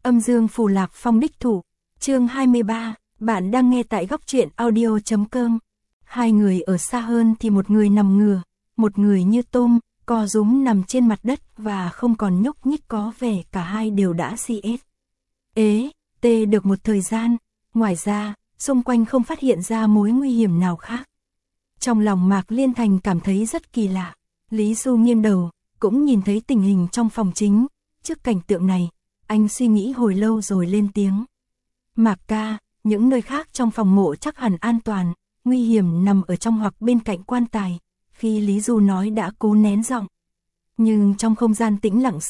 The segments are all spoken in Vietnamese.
Âm dương phù lạc phong đích thủ. Chương 23, bạn đang nghe tại góc truyện audio.com. Hai người ở xa hơn thì một người nằm ngửa, một người như tôm, co rúm nằm trên mặt đất và không còn nhúc nhích, có vẻ cả hai đều đã tê được một thời gian. Ngoài ra, xung quanh không phát hiện ra mối nguy hiểm nào khác. Trong lòng Mạc Liên Thành cảm thấy rất kỳ lạ. Lý Du nghiêng đầu, cũng nhìn thấy tình hình trong phòng chính. Trước cảnh tượng này, anh suy nghĩ hồi lâu rồi lên tiếng. Mạc ca, những nơi khác trong phòng mộ chắc hẳn an toàn, nguy hiểm nằm ở trong hoặc bên cạnh quan tài. Khi Lý Du nói đã cố nén giọng. Nhưng trong không gian tĩnh lặng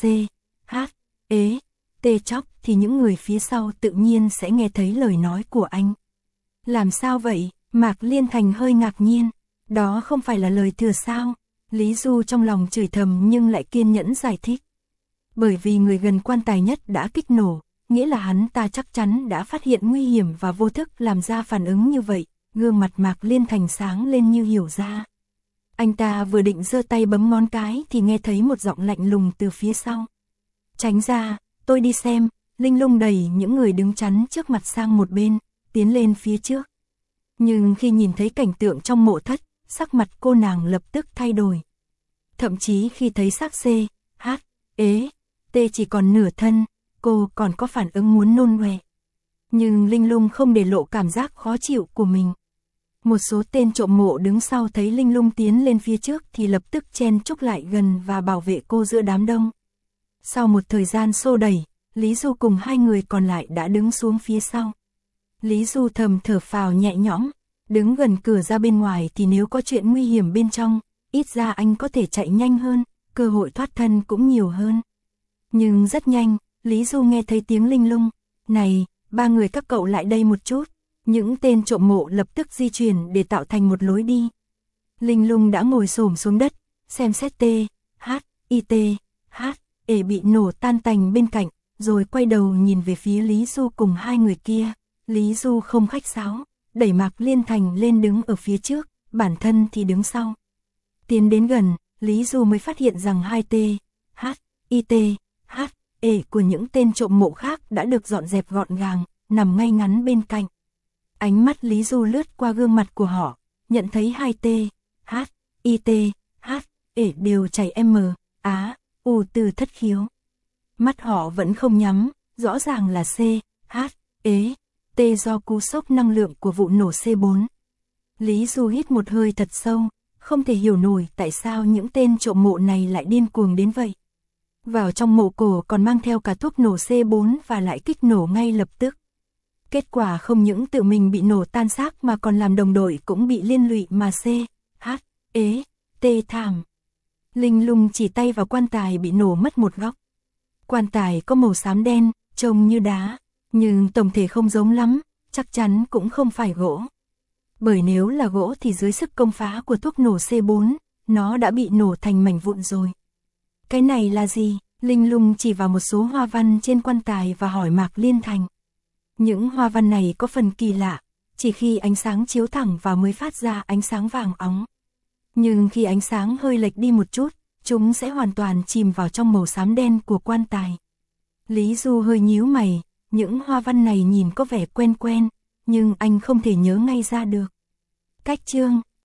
tê chóc thì những người phía sau tự nhiên sẽ nghe thấy lời nói của anh. Làm sao vậy? Mạc Liên Thành hơi ngạc nhiên. Đó không phải là lời thừa sao? Lý Du trong lòng chửi thầm nhưng lại kiên nhẫn giải thích. Bởi vì người gần quan tài nhất đã kích nổ, nghĩa là hắn ta chắc chắn đã phát hiện nguy hiểm và vô thức làm ra phản ứng như vậy. Gương mặt Mạc Liên Thành sáng lên như hiểu ra. Anh ta vừa định giơ tay bấm ngón cái thì nghe thấy một giọng lạnh lùng từ phía sau. Tránh ra, tôi đi xem. Linh Lung đẩy những người đứng chắn trước mặt sang một bên, tiến lên phía trước. Nhưng khi nhìn thấy cảnh tượng trong mộ thất, sắc mặt cô nàng lập tức thay đổi. Thậm chí khi thấy xác tê chỉ còn nửa thân, cô còn có phản ứng muốn nôn ọe. Nhưng Linh Lung không để lộ cảm giác khó chịu của mình. Một số tên trộm mộ đứng sau thấy Linh Lung tiến lên phía trước thì lập tức chen chúc lại gần và bảo vệ cô giữa đám đông. Sau một thời gian xô đẩy, Lý Du cùng hai người còn lại đã đứng xuống phía sau. Lý Du thầm thở phào nhẹ nhõm, đứng gần cửa ra bên ngoài thì nếu có chuyện nguy hiểm bên trong, ít ra anh có thể chạy nhanh hơn, cơ hội thoát thân cũng nhiều hơn. Nhưng rất nhanh, Lý Du nghe thấy tiếng Linh Lung. Này, ba người các cậu lại đây một chút. Những tên trộm mộ lập tức di chuyển để tạo thành một lối đi. Linh Lung đã ngồi xổm xuống đất, xem xét bị nổ tan tành bên cạnh, rồi quay đầu nhìn về phía Lý Du cùng hai người kia. Lý Du không khách sáo, đẩy Mạc Liên Thành lên đứng ở phía trước, bản thân thì đứng sau. Tiến đến gần, Lý Du mới phát hiện rằng hai của những tên trộm mộ khác đã được dọn dẹp gọn gàng, nằm ngay ngắn bên cạnh. Ánh mắt Lý Du lướt qua gương mặt của họ, nhận thấy hai đều chảy từ thất khiếu. Mắt họ vẫn không nhắm, rõ ràng là do cú sốc năng lượng của vụ nổ C4. Lý Du hít một hơi thật sâu, không thể hiểu nổi tại sao những tên trộm mộ này lại điên cuồng đến vậy. Vào trong mộ cổ còn mang theo cả thuốc nổ C4 và lại kích nổ ngay lập tức. Kết quả không những tự mình bị nổ tan xác mà còn làm đồng đội cũng bị liên lụy mà thảm. Linh Lung chỉ tay vào quan tài bị nổ mất một góc. Quan tài có màu xám đen, trông như đá, nhưng tổng thể không giống lắm, chắc chắn cũng không phải gỗ. Bởi nếu là gỗ thì dưới sức công phá của thuốc nổ C4, nó đã bị nổ thành mảnh vụn rồi. Cái này là gì? Linh Lung chỉ vào một số hoa văn trên quan tài và hỏi Mạc Liên Thành. Những hoa văn này có phần kỳ lạ, chỉ khi ánh sáng chiếu thẳng vào mới phát ra ánh sáng vàng óng. Nhưng khi ánh sáng hơi lệch đi một chút, chúng sẽ hoàn toàn chìm vào trong màu xám đen của quan tài. Lý Du hơi nhíu mày, những hoa văn này nhìn có vẻ quen quen, nhưng anh không thể nhớ ngay ra được. Cách chương